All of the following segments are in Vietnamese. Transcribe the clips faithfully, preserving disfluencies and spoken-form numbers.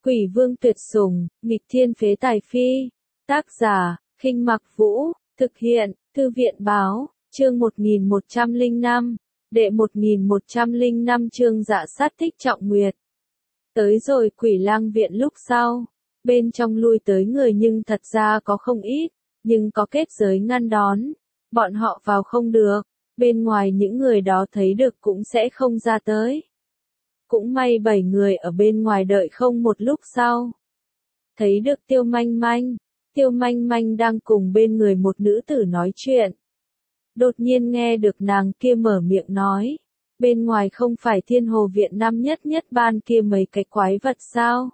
Quỷ vương tuyệt sủng, nghịch thiên phế tài phi. Tác giả, Khinh Mặc Vũ, thực hiện, Thư viện báo, chương một nghìn một trăm lẻ năm, đệ một nghìn một trăm lẻ năm chương Dạ Sát thích Trọng Nguyệt. Tới rồi Quỷ Lang viện lúc sau, bên trong lui tới người nhưng thật ra có không ít, nhưng có kết giới ngăn đón, bọn họ vào không được, bên ngoài những người đó thấy được cũng sẽ không ra tới. Cũng may bảy người ở bên ngoài đợi không một lúc sau. Thấy được Tiêu Manh Manh, Tiêu Manh Manh đang cùng bên người một nữ tử nói chuyện. Đột nhiên nghe được nàng kia mở miệng nói, bên ngoài không phải Thiên Hồ viện năm nhất nhất ban kia mấy cái quái vật sao?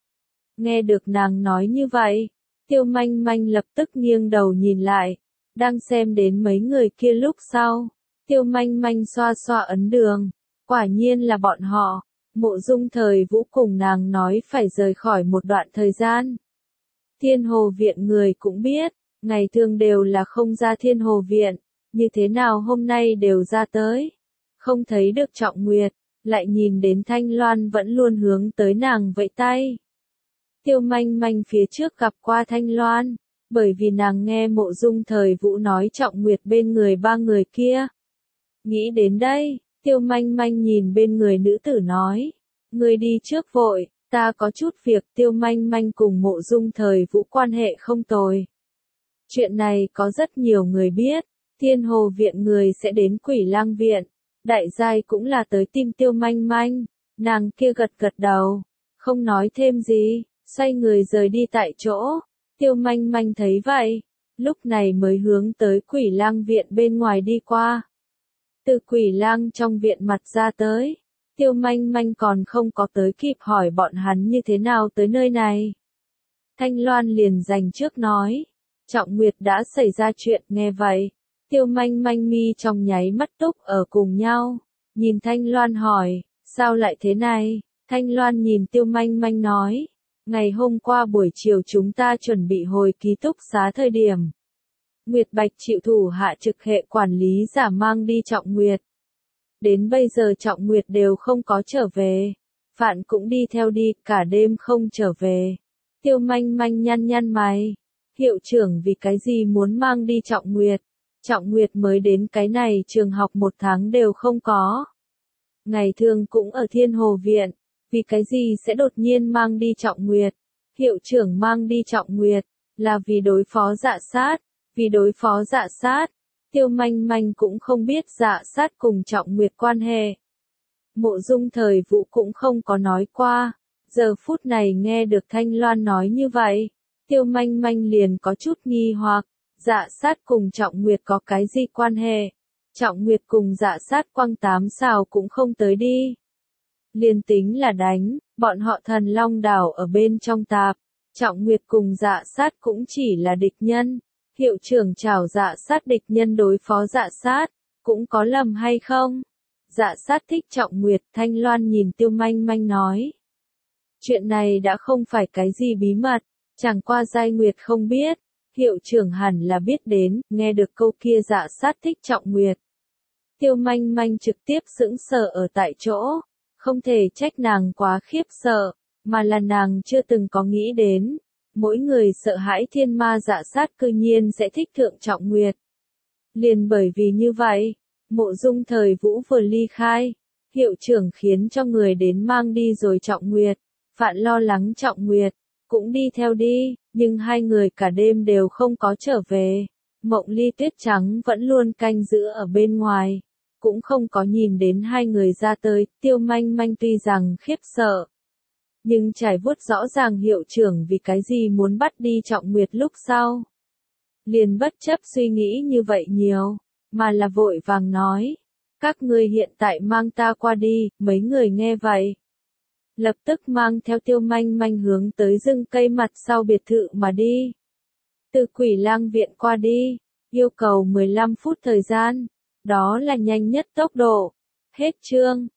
Nghe được nàng nói như vậy, Tiêu Manh Manh lập tức nghiêng đầu nhìn lại, đang xem đến mấy người kia lúc sau. Tiêu Manh Manh xoa xoa ấn đường, quả nhiên là bọn họ. Mộ Dung Thời Vũ cùng nàng nói phải rời khỏi một đoạn thời gian. Thiên Hồ viện người cũng biết, ngày thường đều là không ra Thiên Hồ viện, như thế nào hôm nay đều ra tới. Không thấy được Trọng Nguyệt, lại nhìn đến Thanh Loan vẫn luôn hướng tới nàng vẫy tay. Tiêu Manh Manh phía trước gặp qua Thanh Loan, bởi vì nàng nghe Mộ Dung Thời Vũ nói Trọng Nguyệt bên người ba người kia. Nghĩ đến đây, Tiêu Manh Manh nhìn bên người nữ tử nói, người đi trước vội, ta có chút việc. Tiêu Manh Manh cùng Mộ Dung Thời Vũ quan hệ không tồi. Chuyện này có rất nhiều người biết, Thiên Hồ viện người sẽ đến Quỷ Lang viện, đại giai cũng là tới tìm Tiêu Manh Manh, nàng kia gật gật đầu, không nói thêm gì, xoay người rời đi tại chỗ. Tiêu Manh Manh thấy vậy, lúc này mới hướng tới Quỷ Lang viện bên ngoài đi qua. Từ Quỷ Lang trong viện mặt ra tới, Tiêu Manh Manh còn không có tới kịp hỏi bọn hắn như thế nào tới nơi này. Thanh Loan liền giành trước nói, Trọng Nguyệt đã xảy ra chuyện. Nghe vậy, Tiêu Manh Manh mi trong nháy mắt túc ở cùng nhau, nhìn Thanh Loan hỏi, sao lại thế này? Thanh Loan nhìn Tiêu Manh Manh nói, ngày hôm qua buổi chiều chúng ta chuẩn bị hồi ký túc xá thời điểm. Nguyệt Bạch chịu thủ hạ trực hệ quản lý giả mang đi Trọng Nguyệt. Đến bây giờ Trọng Nguyệt đều không có trở về. Phạn cũng đi theo đi, cả đêm không trở về. Tiêu Manh Manh nhăn nhăn mày. Hiệu trưởng vì cái gì muốn mang đi Trọng Nguyệt? Trọng Nguyệt mới đến cái này trường học một tháng đều không có. Ngày thường cũng ở Thiên Hồ viện. Vì cái gì sẽ đột nhiên mang đi Trọng Nguyệt? Hiệu trưởng mang đi Trọng Nguyệt, là vì đối phó Dạ Sát. Vì đối phó Dạ Sát, Tiêu Manh Manh cũng không biết Dạ Sát cùng Trọng Nguyệt quan hệ. Mộ Dung Thời Vũ cũng không có nói qua. Giờ phút này nghe được Thanh Loan nói như vậy, Tiêu Manh Manh liền có chút nghi hoặc, Dạ Sát cùng Trọng Nguyệt có cái gì quan hệ? Trọng Nguyệt cùng Dạ Sát quăng tám xào cũng không tới đi. Liền tính là đánh, bọn họ Thần Long đảo ở bên trong tạp, Trọng Nguyệt cùng Dạ Sát cũng chỉ là địch nhân. Hiệu trưởng chào Dạ Sát địch nhân đối phó Dạ Sát, cũng có lầm hay không? Dạ Sát thích Trọng Nguyệt. Thanh Loan nhìn Tiêu Manh Manh nói, chuyện này đã không phải cái gì bí mật, chẳng qua Giai Nguyệt không biết, hiệu trưởng hẳn là biết đến. Nghe được câu kia Dạ Sát thích Trọng Nguyệt, Tiêu Manh Manh trực tiếp sững sờ ở tại chỗ, không thể trách nàng quá khiếp sợ, mà là nàng chưa từng có nghĩ đến. Mỗi người sợ hãi thiên ma Dạ Sát cư nhiên sẽ thích thượng Trọng Nguyệt. Liền bởi vì như vậy, Mộ Dung Thời Vũ vừa ly khai, hiệu trưởng khiến cho người đến mang đi rồi Trọng Nguyệt. Phạn lo lắng Trọng Nguyệt, cũng đi theo đi, nhưng hai người cả đêm đều không có trở về. Mộng Ly Tuyết Trắng vẫn luôn canh giữ ở bên ngoài, cũng không có nhìn đến hai người ra tới. Tiêu Manh Manh tuy rằng khiếp sợ, nhưng trải vuốt rõ ràng hiệu trưởng vì cái gì muốn bắt đi Trọng Nguyệt lúc sau. Liền bất chấp suy nghĩ như vậy nhiều, mà là vội vàng nói, các ngươi hiện tại mang ta qua đi. Mấy người nghe vậy, lập tức mang theo Tiêu Manh Manh hướng tới rừng cây mặt sau biệt thự mà đi. Từ Quỷ Lang viện qua đi, yêu cầu mười lăm phút thời gian, đó là nhanh nhất tốc độ. Hết chương.